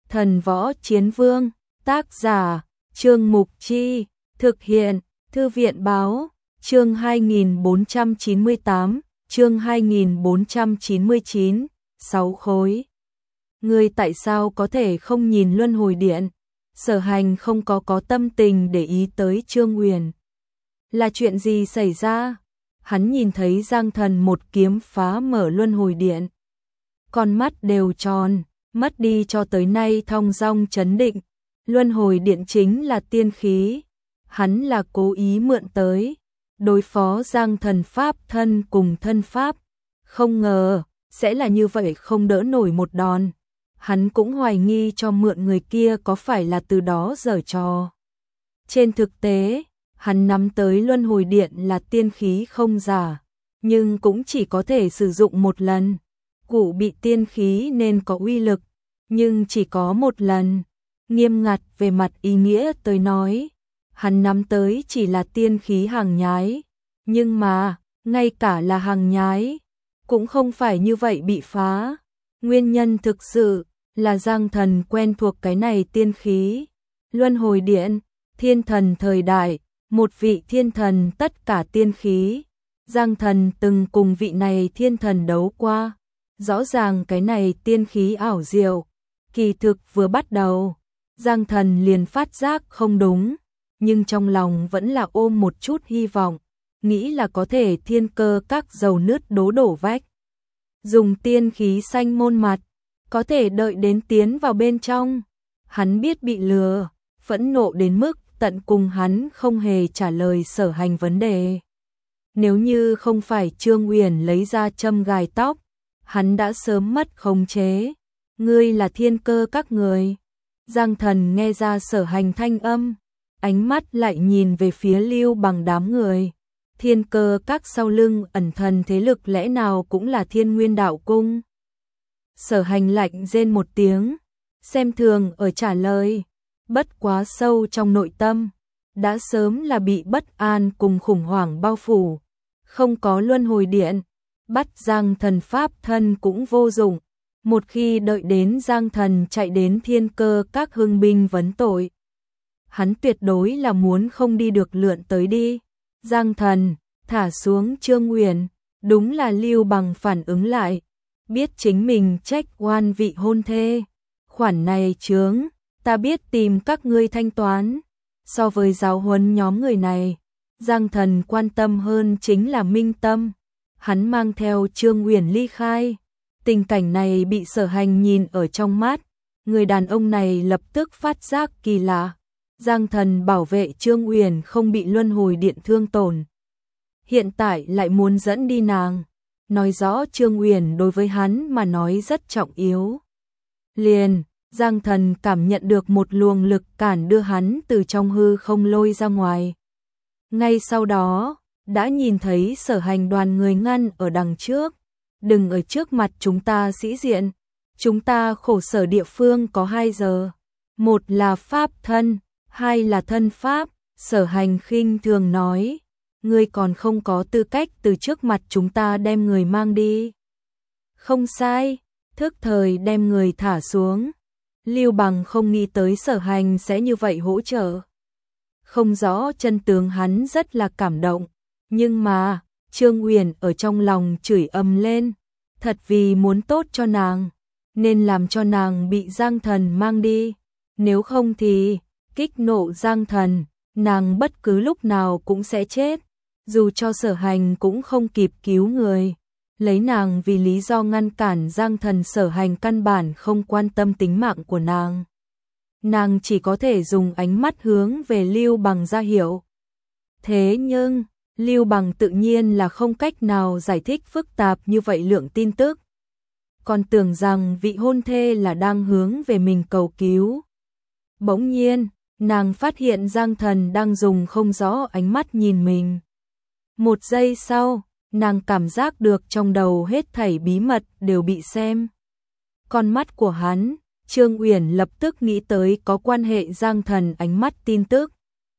Thần Võ Chiến Vương, tác giả, Trương Mục Chi, thực hiện, Thư viện Báo, chương 2498, chương 2499, 6 khối. Ngươi tại sao có thể không nhìn luân hồi điện? Sở Hành không có tâm tình để ý tới Trương Uyển. Là chuyện gì xảy ra? Hắn nhìn thấy Giang Thần một kiếm phá mở luân hồi điện. Con mắt đều tròn, mất đi cho tới nay thong dong chấn định. Luân hồi điện chính là tiên khí. Hắn là cố ý mượn tới đối phó Giang Thần pháp thân cùng thân pháp. Không ngờ sẽ là như vậy, không đỡ nổi một đòn. Hắn cũng hoài nghi cho mượn người kia có phải là từ đó giở trò. Trên thực tế, hắn nắm tới luân hồi điện là tiên khí không giả, nhưng cũng chỉ có thể sử dụng một lần. Cụ bị tiên khí nên có uy lực, nhưng chỉ có một lần. Nghiêm ngặt về mặt ý nghĩa tới nói, hắn nắm tới chỉ là tiên khí hàng nhái, nhưng mà, ngay cả là hàng nhái, cũng không phải như vậy bị phá. Nguyên nhân thực sự là Giang Thần quen thuộc cái này tiên khí. Luân hồi điện, thiên thần thời đại, một vị thiên thần tất cả tiên khí. Giang Thần từng cùng vị này thiên thần đấu qua. Rõ ràng cái này tiên khí ảo diệu. Kỳ thực vừa bắt đầu, Giang Thần liền phát giác không đúng, nhưng trong lòng vẫn là ôm một chút hy vọng, nghĩ là có thể thiên cơ các dầu nứt đố đổ vách. Dùng tiên khí xanh môn mặt, có thể đợi đến tiến vào bên trong. Hắn biết bị lừa, phẫn nộ đến mức tận cùng hắn không hề trả lời Sở Hành vấn đề. Nếu như không phải Trương Uyển lấy ra châm gài tóc, hắn đã sớm mất khống chế. Ngươi là thiên cơ các người. Giang Thần nghe ra Sở Hành thanh âm, ánh mắt lại nhìn về phía Lưu Bằng đám người. Thiên cơ các sau lưng ẩn thần thế lực lẽ nào cũng là Thiên Nguyên Đạo Cung? Sở Hành lạnh rên một tiếng, xem thường ở trả lời, bất quá sâu trong nội tâm, đã sớm là bị bất an cùng khủng hoảng bao phủ. Không có luân hồi điện, bắt Giang Thần pháp thân cũng vô dụng. Một khi đợi đến Giang Thần chạy đến thiên cơ các hưng binh vấn tội, hắn tuyệt đối là muốn không đi được lượn tới đi. Giang Thần, thả xuống Trương Uyển, đúng là Lưu Bằng phản ứng lại, biết chính mình trách oan vị hôn thê. Khoản này chướng, ta biết tìm các ngươi thanh toán. So với giáo huấn nhóm người này, Giang Thần quan tâm hơn chính là minh tâm. Hắn mang theo Trương Uyển ly khai. Tình cảnh này bị Sở Hành nhìn ở trong mắt, người đàn ông này lập tức phát giác kỳ lạ. Giang Thần bảo vệ Trương Uyển không bị luân hồi điện thương tổn, hiện tại lại muốn dẫn đi nàng, nói rõ Trương Uyển đối với hắn mà nói rất trọng yếu. Liền, Giang Thần cảm nhận được một luồng lực cản đưa hắn từ trong hư không lôi ra ngoài. Ngay sau đó, đã nhìn thấy Sở Hành đoàn người ngăn ở đằng trước. Đừng ở trước mặt chúng ta sĩ diện, chúng ta khổ sở địa phương có 2 giờ. Một là pháp thân, hai là thân pháp. Sở Hành khinh thường nói, ngươi còn không có tư cách từ trước mặt chúng ta đem người mang đi. Không sai, thức thời đem người thả xuống. Lưu Bằng không nghĩ tới Sở Hành sẽ như vậy hỗ trợ. Không rõ chân tướng hắn rất là cảm động, nhưng mà Trương Uyển ở trong lòng chửi ầm lên, thật vì muốn tốt cho nàng, nên làm cho nàng bị Giang Thần mang đi, nếu không thì kích nộ Giang Thần, nàng bất cứ lúc nào cũng sẽ chết. Dù cho Sở Hành cũng không kịp cứu người, lấy nàng vì lý do ngăn cản Giang Thần. Sở Hành căn bản không quan tâm tính mạng của nàng. Nàng chỉ có thể dùng ánh mắt hướng về Lưu Bằng ra hiệu. Thế nhưng Lưu Bằng tự nhiên là không cách nào giải thích phức tạp như vậy lượng tin tức. Còn tưởng rằng vị hôn thê là đang hướng về mình cầu cứu. Bỗng nhiên, nàng phát hiện Giang Thần đang dùng không rõ ánh mắt nhìn mình. Một giây sau, nàng cảm giác được trong đầu hết thảy bí mật đều bị xem. Con mắt của hắn, Trương Uyển lập tức nghĩ tới có quan hệ Giang Thần ánh mắt tin tức.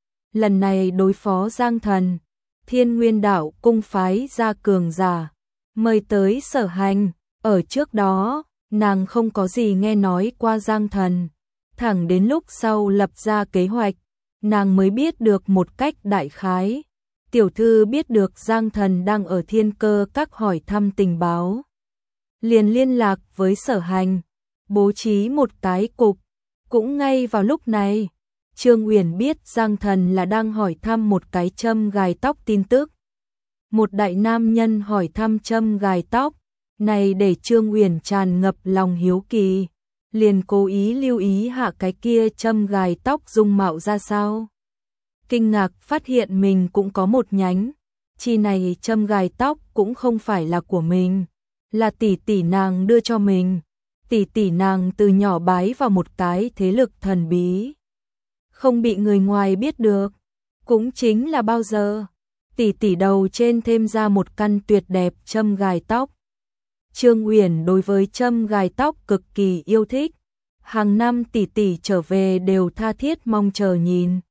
Lần này đối phó Giang Thần, Thiên Nguyên Đạo cung phái ra cường giả, mời tới Sở Hành. Ở trước đó, nàng không có gì nghe nói qua Giang Thần, Thẳng đến lúc sau lập ra kế hoạch, nàng mới biết được một cách đại khái. Tiểu thư biết được Giang Thần đang ở Thiên Cơ Các hỏi thăm tình báo. Liền liên lạc với Sở Hành, bố trí một cái cục. Cũng ngay vào lúc này, Trương Uyển biết Giang Thần là đang hỏi thăm một cái châm gài tóc tin tức. Một đại nam nhân hỏi thăm châm gài tóc, này để Trương Uyển tràn ngập lòng hiếu kỳ, liền cố ý lưu ý hạ cái kia châm gài tóc dung mạo ra sao. Kinh ngạc phát hiện mình cũng có một nhánh, chi này châm gài tóc cũng không phải là của mình, là tỷ tỷ nàng đưa cho mình. Tỷ tỷ nàng từ nhỏ bái vào một cái thế lực thần bí, không bị người ngoài biết được, cũng chính là bao giờ tỷ tỷ đầu trên thêm ra một căn tuyệt đẹp châm gài tóc. Trương Uyển đối với châm gài tóc cực kỳ yêu thích, hàng năm tỷ tỷ trở về đều tha thiết mong chờ nhìn.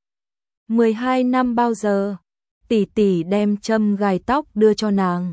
12 năm bao giờ, tỷ tỷ đem châm gài tóc đưa cho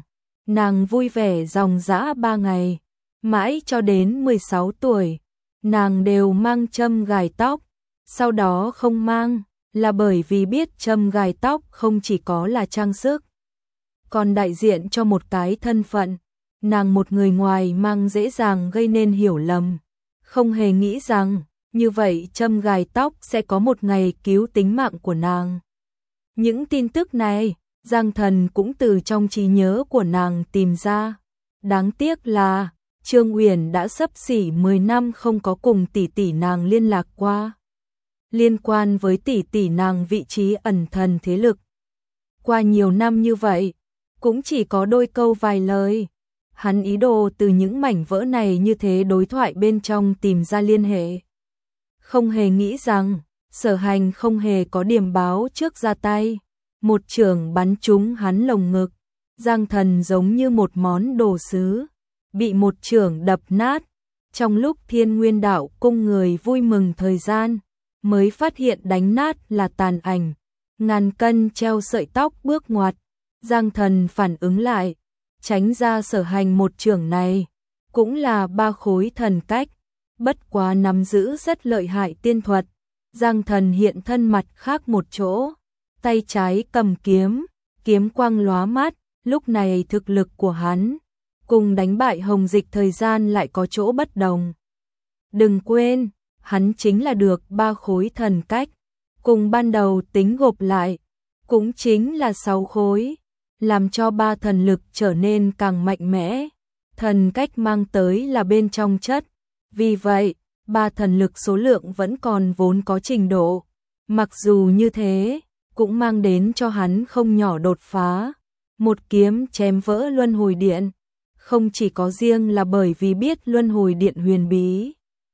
nàng vui vẻ dòng dã 3 ngày, mãi cho đến 16 tuổi, nàng đều mang châm gài tóc, sau đó không mang, là bởi vì biết châm gài tóc không chỉ có là trang sức, còn đại diện cho một cái thân phận, nàng một người ngoài mang dễ dàng gây nên hiểu lầm, không hề nghĩ rằng, như vậy châm gài tóc sẽ có một ngày cứu tính mạng của nàng. Những tin tức này, Giang Thần cũng từ trong trí nhớ của nàng tìm ra, đáng tiếc là Trương Uyển đã xấp xỉ 10 năm không có cùng tỷ tỷ nàng liên lạc qua. Liên quan với tỷ tỷ nàng vị trí ẩn thần thế lực. Qua nhiều năm như vậy, cũng chỉ có đôi câu vài lời. Hắn ý đồ từ những mảnh vỡ này như thế đối thoại bên trong tìm ra liên hệ. Không hề nghĩ rằng, Sở Hành không hề có điểm báo trước ra tay. Một chưởng bắn trúng hắn lồng ngực. Giang Thần giống như một món đồ sứ, bị một chưởng đập nát. Trong lúc Thiên Nguyên Đạo cung người vui mừng thời gian, mới phát hiện đánh nát là tàn ảnh. Ngàn cân treo sợi tóc bước ngoặt. Giang Thần phản ứng lại, tránh ra Sở Hành một chưởng này. Cũng là 3 khối thần cách, bất quá nắm giữ rất lợi hại tiên thuật. Giang Thần hiện thân mặt khác một chỗ, tay trái cầm kiếm, kiếm quang lóa mắt. Lúc này thực lực của hắn cùng đánh bại Hồng Dịch thời gian lại có chỗ bất đồng. Đừng quên, hắn chính là được 3 khối thần cách, cùng ban đầu tính gộp lại, cũng chính là 6 khối, làm cho 3 thần lực trở nên càng mạnh mẽ. Thần cách mang tới là bên trong chất, vì vậy, 3 thần lực số lượng vẫn còn vốn có trình độ. Mặc dù như thế, cũng mang đến cho hắn không nhỏ đột phá. Một kiếm chém vỡ luân hồi điện, không chỉ có riêng là bởi vì biết luân hồi điện huyền bí.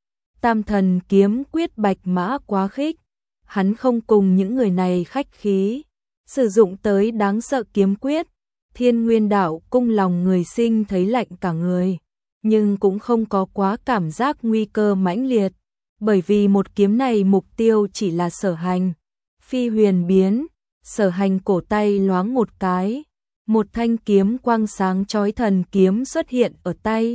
Tam thần kiếm quyết bạch mã quá khích, hắn không cùng những người này khách khí, sử dụng tới đáng sợ kiếm quyết. Thiên Nguyên Đạo cung lòng người sinh thấy lạnh cả người, nhưng cũng không có quá cảm giác nguy cơ mãnh liệt, bởi vì một kiếm này mục tiêu chỉ là Sở Hành. Phi huyền biến, Sở Hành cổ tay loáng một cái, một thanh kiếm quang sáng chói thần kiếm xuất hiện ở tay.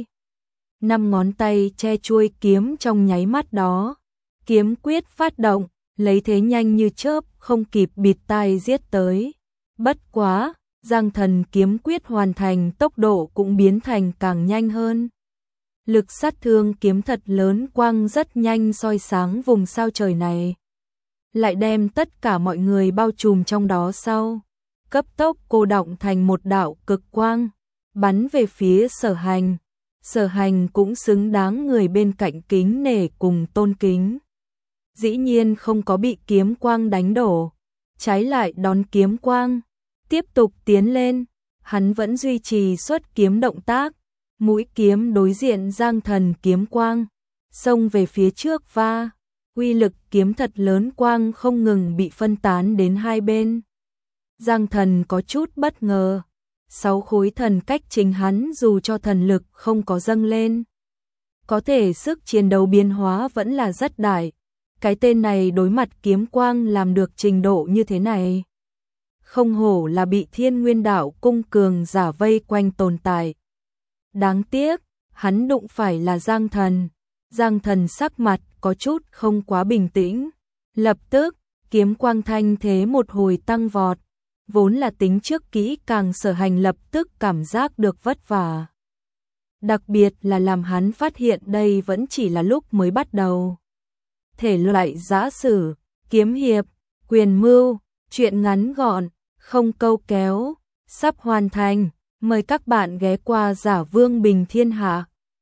5 ngón tay che chuôi kiếm trong nháy mắt đó, kiếm quyết phát động, lấy thế nhanh như chớp không kịp bịt tai giết tới. Bất quá, Giang Thần kiếm quyết hoàn thành tốc độ cũng biến thành càng nhanh hơn. Lực sát thương kiếm thật lớn quang rất nhanh soi sáng vùng sao trời này, lại đem tất cả mọi người bao trùm trong đó sau. Cấp tốc cô động thành một đạo cực quang, bắn về phía Sở Hành. Sở Hành cũng xứng đáng người bên cạnh kính nể cùng tôn kính. Dĩ nhiên không có bị kiếm quang đánh đổ, trái lại đón kiếm quang, tiếp tục tiến lên. Hắn vẫn duy trì xuất kiếm động tác, mũi kiếm đối diện Giang Thần kiếm quang, xông về phía trước va. Uy lực kiếm thật lớn quang không ngừng bị phân tán đến hai bên. Giang Thần có chút bất ngờ, 6 khối thần cách chính hắn dù cho thần lực không có dâng lên, có thể sức chiến đấu biến hóa vẫn là rất đại. Cái tên này đối mặt kiếm quang làm được trình độ như thế này, không hổ là bị Thiên Nguyên Đạo cung cường giả vây quanh tồn tại. Đáng tiếc, hắn đụng phải là Giang Thần. Giang Thần sắc mặt có chút không quá bình tĩnh. Lập tức, kiếm quang thanh thế một hồi tăng vọt, vốn là tính trước kỹ càng Sở Hành lập tức cảm giác được vất vả. Đặc biệt là làm hắn phát hiện đây vẫn chỉ là lúc mới bắt đầu. Thể loại giã sử, kiếm hiệp, quyền mưu, truyện ngắn gọn, không câu kéo, sắp hoàn thành. Mời các bạn ghé qua Giả Vương Bình Thiên Hạ.